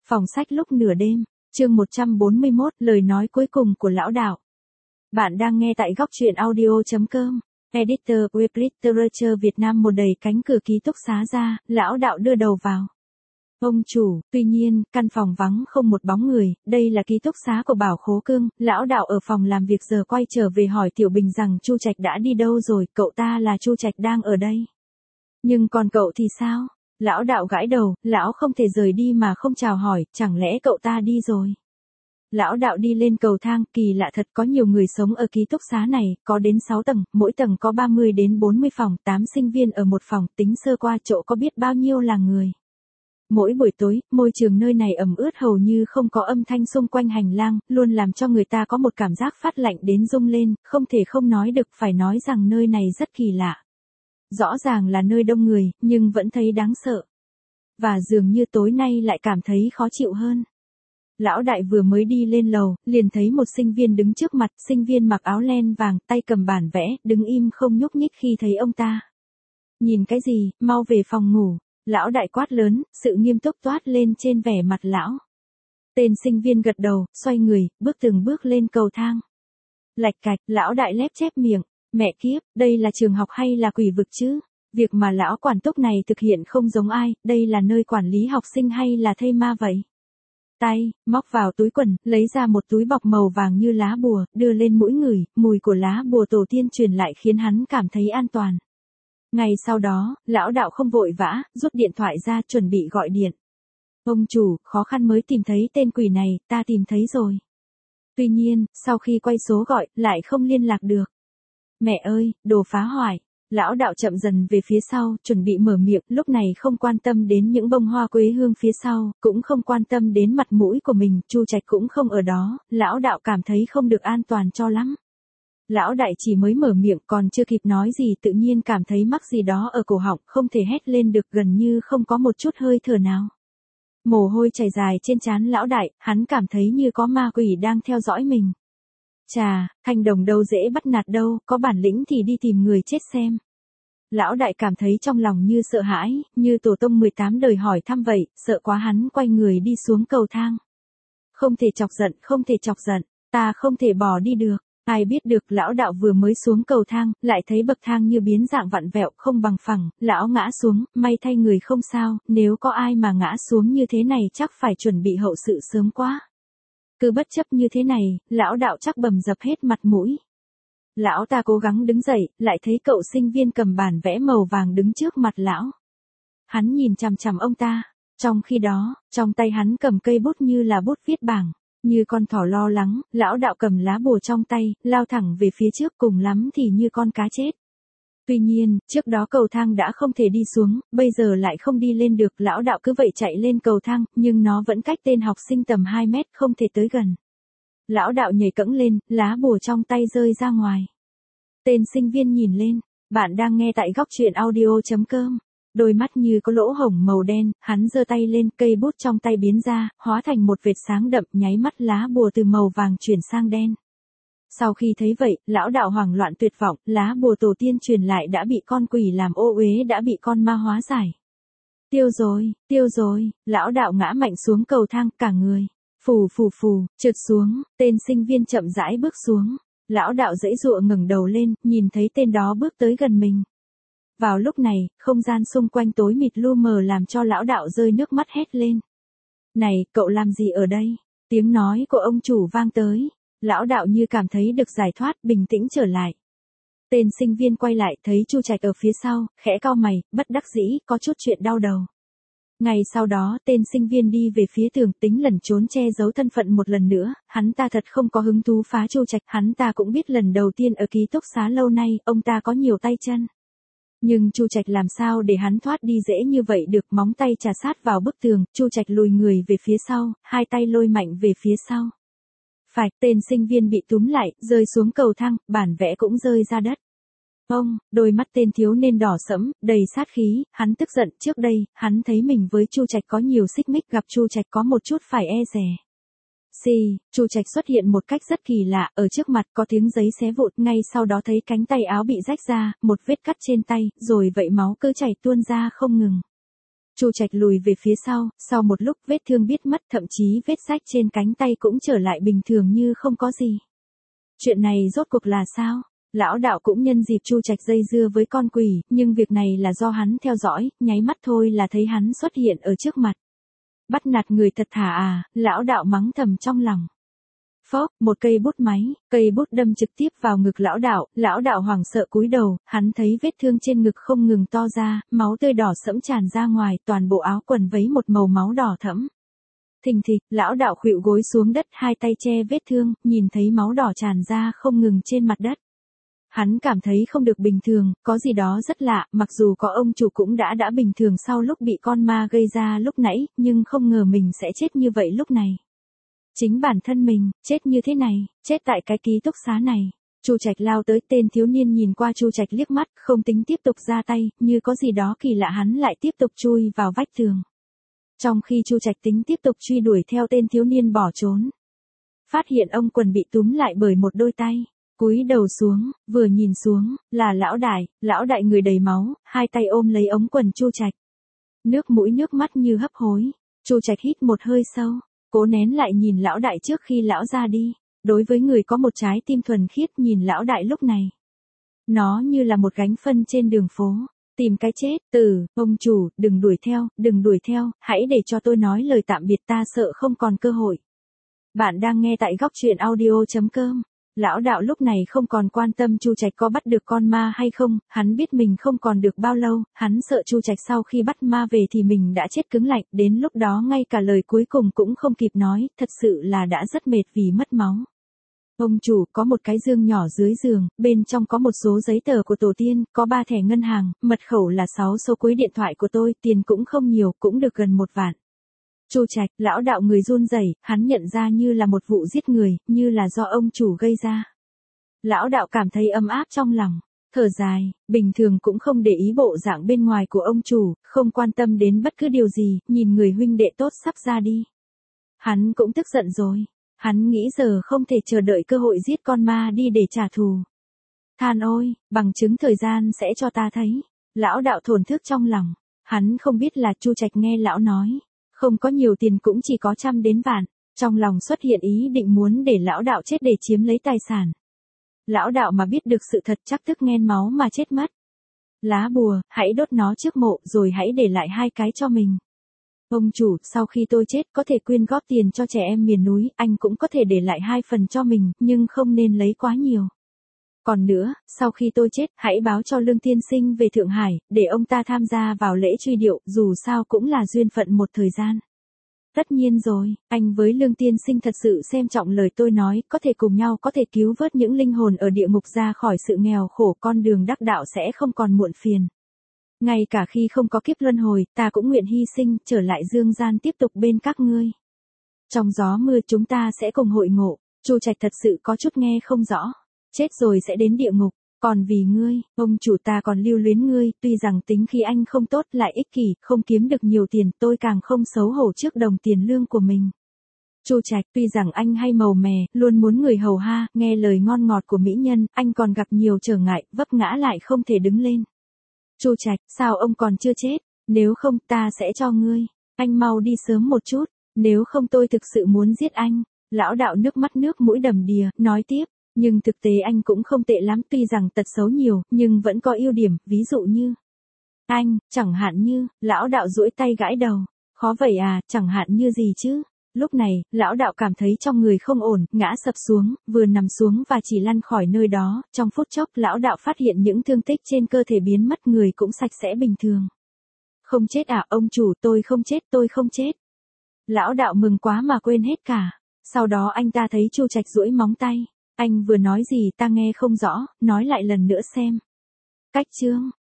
Phòng sách lúc nửa đêm, chương 141, lời nói cuối cùng của lão đạo. Bạn đang nghe tại góc truyện audio.com. Editor Web Literature Việt Nam một đẩy cánh cửa ký túc xá ra, lão đạo đưa đầu vào. Ông chủ, tuy nhiên, căn phòng vắng không một bóng người, đây là ký túc xá của Bảo Khố Cương, lão đạo ở phòng làm việc giờ quay trở về hỏi Tiểu Bình rằng Chu Trạch đã đi đâu rồi, cậu ta là Chu Trạch đang ở đây. Nhưng còn cậu thì sao? Lão đạo gãi đầu, lão không thể rời đi mà không chào hỏi, chẳng lẽ cậu ta đi rồi? Lão đạo đi lên cầu thang, kỳ lạ thật, có nhiều người sống ở ký túc xá này, có đến 6 tầng, mỗi tầng có 30 đến 40 phòng, 8 sinh viên ở một phòng, tính sơ qua chỗ có biết bao nhiêu là người. Mỗi buổi tối, môi trường nơi này ẩm ướt hầu như không có âm thanh xung quanh hành lang, luôn làm cho người ta có một cảm giác phát lạnh đến rung lên, không thể không nói được, phải nói rằng nơi này rất kỳ lạ. Rõ ràng là nơi đông người, nhưng vẫn thấy đáng sợ. Và dường như tối nay lại cảm thấy khó chịu hơn. Lão đại vừa mới đi lên lầu, liền thấy một sinh viên đứng trước mặt, sinh viên mặc áo len vàng, tay cầm bản vẽ, đứng im không nhúc nhích khi thấy ông ta. Nhìn cái gì, mau về phòng ngủ. Lão đại quát lớn, sự nghiêm túc toát lên trên vẻ mặt lão. Tên sinh viên gật đầu, xoay người, bước từng bước lên cầu thang. Lạch cạch, lão đại lép chép miệng. Mẹ kiếp, đây là trường học hay là quỷ vực chứ? Việc mà lão quản túc này thực hiện không giống ai, đây là nơi quản lý học sinh hay là thây ma vậy? Tay, móc vào túi quần, lấy ra một túi bọc màu vàng như lá bùa, đưa lên mũi người, mùi của lá bùa tổ tiên truyền lại khiến hắn cảm thấy an toàn. Ngày sau đó, lão đạo không vội vã, rút điện thoại ra chuẩn bị gọi điện. Ông chủ, khó khăn mới tìm thấy tên quỷ này, ta tìm thấy rồi. Tuy nhiên, sau khi quay số gọi, lại không liên lạc được. Mẹ ơi, đồ phá hoại. Lão đạo chậm dần về phía sau, chuẩn bị mở miệng, lúc này không quan tâm đến những bông hoa quế hương phía sau, cũng không quan tâm đến mặt mũi của mình, Chu Trạch cũng không ở đó, lão đạo cảm thấy không được an toàn cho lắm. Lão đại chỉ mới mở miệng còn chưa kịp nói gì tự nhiên cảm thấy mắc gì đó ở cổ họng, không thể hét lên được, gần như không có một chút hơi thở nào. Mồ hôi chảy dài trên trán lão đại, hắn cảm thấy như có ma quỷ đang theo dõi mình. Chà, Thanh Đồng đâu dễ bắt nạt đâu, có bản lĩnh thì đi tìm người chết xem. Lão đại cảm thấy trong lòng như sợ hãi, như tổ tông 18 đời hỏi thăm vậy, sợ quá hắn quay người đi xuống cầu thang. Không thể chọc giận, không thể chọc giận, ta không thể bỏ đi được. Ai biết được lão đạo vừa mới xuống cầu thang, lại thấy bậc thang như biến dạng vặn vẹo không bằng phẳng, lão ngã xuống, may thay người không sao, nếu có ai mà ngã xuống như thế này chắc phải chuẩn bị hậu sự sớm quá. Cứ bất chấp như thế này, lão đạo chắc bầm dập hết mặt mũi. Lão ta cố gắng đứng dậy, lại thấy cậu sinh viên cầm bản vẽ màu vàng đứng trước mặt lão. Hắn nhìn chằm chằm ông ta, trong khi đó, trong tay hắn cầm cây bút như là bút viết bảng. Như con thỏ lo lắng, lão đạo cầm lá bùa trong tay, lao thẳng về phía trước, cùng lắm thì như con cá chết. Tuy nhiên, trước đó cầu thang đã không thể đi xuống, bây giờ lại không đi lên được, lão đạo cứ vậy chạy lên cầu thang, nhưng nó vẫn cách tên học sinh tầm 2 mét, không thể tới gần. Lão đạo nhảy cẫng lên, lá bùa trong tay rơi ra ngoài. Tên sinh viên nhìn lên, bạn đang nghe tại góc truyện audio.com. Đôi mắt như có lỗ hổng màu đen, hắn giơ tay lên, cây bút trong tay biến ra, hóa thành một vệt sáng đậm, nháy mắt lá bùa từ màu vàng chuyển sang đen. Sau khi thấy vậy, lão đạo hoảng loạn tuyệt vọng, lá bùa tổ tiên truyền lại đã bị con quỷ làm ô uế, đã bị con ma hóa giải. Tiêu rồi, lão đạo ngã mạnh xuống cầu thang, cả người, phù, trượt xuống, tên sinh viên chậm rãi bước xuống. Lão đạo giãy giụa ngẩng đầu lên, nhìn thấy tên đó bước tới gần mình. Vào lúc này, không gian xung quanh tối mịt lu mờ làm cho lão đạo rơi nước mắt hét lên. Này, cậu làm gì ở đây? Tiếng nói của ông chủ vang tới. Lão đạo như cảm thấy được giải thoát, bình tĩnh trở lại. Tên sinh viên quay lại, thấy Chu Trạch ở phía sau, khẽ cau mày, bất đắc dĩ, có chút chuyện đau đầu. Ngày sau đó, tên sinh viên đi về phía tường, tính lẩn trốn che giấu thân phận một lần nữa, hắn ta thật không có hứng thú phá Chu Trạch, hắn ta cũng biết lần đầu tiên ở ký túc xá lâu nay, ông ta có nhiều tay chân. Nhưng Chu Trạch làm sao để hắn thoát đi dễ như vậy được, móng tay chà sát vào bức tường, Chu Trạch lùi người về phía sau, hai tay lôi mạnh về phía sau. Phải, tên sinh viên bị túm lại, rơi xuống cầu thang, bản vẽ cũng rơi ra đất. Đôi mắt tên thiếu niên đỏ sẫm, đầy sát khí, hắn tức giận, trước đây, hắn thấy mình với Chu Trạch có nhiều xích mích, gặp Chu Trạch có một chút phải e dè. Chu Trạch xuất hiện một cách rất kỳ lạ, ở trước mặt có tiếng giấy xé vụn, ngay sau đó thấy cánh tay áo bị rách ra, một vết cắt trên tay, rồi vậy máu cứ chảy tuôn ra không ngừng. Chu Trạch lùi về phía sau một lúc vết thương biết mất, thậm chí vết rách trên cánh tay cũng trở lại bình thường như không có gì. Chuyện này rốt cuộc là sao? Lão đạo cũng nhân dịp Chu Trạch dây dưa với con quỷ, nhưng việc này là do hắn theo dõi, nháy mắt thôi là thấy hắn xuất hiện ở trước mặt. Bắt nạt người thật thà à, lão đạo mắng thầm trong lòng. Phốc, một cây bút đâm trực tiếp vào ngực lão đạo hoảng sợ cúi đầu, hắn thấy vết thương trên ngực không ngừng to ra, máu tươi đỏ sẫm tràn ra ngoài, toàn bộ áo quần vấy một màu máu đỏ thẫm. Thình thịch, lão đạo khuỵu gối xuống đất, hai tay che vết thương, nhìn thấy máu đỏ tràn ra không ngừng trên mặt đất. Hắn cảm thấy không được bình thường, có gì đó rất lạ, mặc dù có ông chủ cũng đã bình thường sau lúc bị con ma gây ra lúc nãy, nhưng không ngờ mình sẽ chết như vậy lúc này. Chính bản thân mình, chết như thế này, chết tại cái ký túc xá này. Chu Trạch lao tới, tên thiếu niên nhìn qua Chu Trạch liếc mắt, không tính tiếp tục ra tay, như có gì đó kỳ lạ hắn lại tiếp tục chui vào vách tường. Trong khi Chu Trạch tính tiếp tục truy đuổi theo tên thiếu niên bỏ trốn, phát hiện ông quần bị túm lại bởi một đôi tay. Cúi đầu xuống, vừa nhìn xuống, là lão đại người đầy máu, hai tay ôm lấy ống quần Chu Trạch. Nước mũi nước mắt như hấp hối. Chu Trạch hít một hơi sâu, cố nén lại nhìn lão đại trước khi lão ra đi. Đối với người có một trái tim thuần khiết, nhìn lão đại lúc này, nó như là một gánh phân trên đường phố. Tìm cái chết, ông chủ, đừng đuổi theo, hãy để cho tôi nói lời tạm biệt, ta sợ không còn cơ hội. Bạn đang nghe tại góc truyện audio.com. Lão đạo lúc này không còn quan tâm Chu Trạch có bắt được con ma hay không, hắn biết mình không còn được bao lâu, hắn sợ Chu Trạch sau khi bắt ma về thì mình đã chết cứng lạnh, đến lúc đó ngay cả lời cuối cùng cũng không kịp nói, thật sự là đã rất mệt vì mất máu. Ông chủ, có một cái dương nhỏ dưới giường, bên trong có một số giấy tờ của tổ tiên, có 3 thẻ ngân hàng, mật khẩu là 6 số cuối điện thoại của tôi, tiền cũng không nhiều, cũng được gần 1 vạn. Chu Trạch, lão đạo người run rẩy, hắn nhận ra như là một vụ giết người, như là do ông chủ gây ra. Lão đạo cảm thấy ấm áp trong lòng, thở dài, bình thường cũng không để ý bộ dạng bên ngoài của ông chủ, không quan tâm đến bất cứ điều gì, nhìn người huynh đệ tốt sắp ra đi. Hắn cũng tức giận rồi, hắn nghĩ giờ không thể chờ đợi cơ hội giết con ma đi để trả thù. Than ôi, bằng chứng thời gian sẽ cho ta thấy. Lão đạo thổn thức trong lòng, hắn không biết là Chu Trạch nghe lão nói. Không có nhiều tiền cũng chỉ có trăm đến vạn, trong lòng xuất hiện ý định muốn để lão đạo chết để chiếm lấy tài sản. Lão đạo mà biết được sự thật chắc tức nghẹn máu mà chết mất. Lá bùa, hãy đốt nó trước mộ rồi hãy để lại 2 cái cho mình. Ông chủ, sau khi tôi chết có thể quyên góp tiền cho trẻ em miền núi, anh cũng có thể để lại 2 phần cho mình, nhưng không nên lấy quá nhiều. Còn nữa, sau khi tôi chết, hãy báo cho Lương Tiên Sinh về Thượng Hải, để ông ta tham gia vào lễ truy điệu, dù sao cũng là duyên phận một thời gian. Tất nhiên rồi, anh với Lương Tiên Sinh thật sự xem trọng lời tôi nói, có thể cùng nhau có thể cứu vớt những linh hồn ở địa ngục ra khỏi sự nghèo khổ, con đường đắc đạo sẽ không còn muộn phiền. Ngay cả khi không có kiếp luân hồi, ta cũng nguyện hy sinh, trở lại dương gian tiếp tục bên các ngươi. Trong gió mưa chúng ta sẽ cùng hội ngộ. Chu Trạch thật sự có chút nghe không rõ. Chết rồi sẽ đến địa ngục, còn vì ngươi, ông chủ ta còn lưu luyến ngươi, tuy rằng tính khí anh không tốt lại ích kỷ, không kiếm được nhiều tiền, tôi càng không xấu hổ trước đồng tiền lương của mình. Chu Trạch, tuy rằng anh hay màu mè, luôn muốn người hầu ha, nghe lời ngon ngọt của mỹ nhân, anh còn gặp nhiều trở ngại, vấp ngã lại không thể đứng lên. Chu Trạch, sao ông còn chưa chết? Nếu không ta sẽ cho ngươi. Anh mau đi sớm một chút, nếu không tôi thực sự muốn giết anh. Lão đạo nước mắt nước mũi đầm đìa, nói tiếp. Nhưng thực tế anh cũng không tệ lắm, tuy rằng tật xấu nhiều, nhưng vẫn có ưu điểm, ví dụ như. Anh, chẳng hạn như, lão đạo duỗi tay gãi đầu. Khó vậy à, chẳng hạn như gì chứ? Lúc này, lão đạo cảm thấy trong người không ổn, ngã sập xuống, vừa nằm xuống và chỉ lăn khỏi nơi đó, trong phút chốc lão đạo phát hiện những thương tích trên cơ thể biến mất, người cũng sạch sẽ bình thường. Không chết à, ông chủ, tôi không chết. Lão đạo mừng quá mà quên hết cả. Sau đó anh ta thấy Chu Trạch duỗi móng tay. Anh vừa nói gì ta nghe không rõ, nói lại lần nữa xem. Cách chương,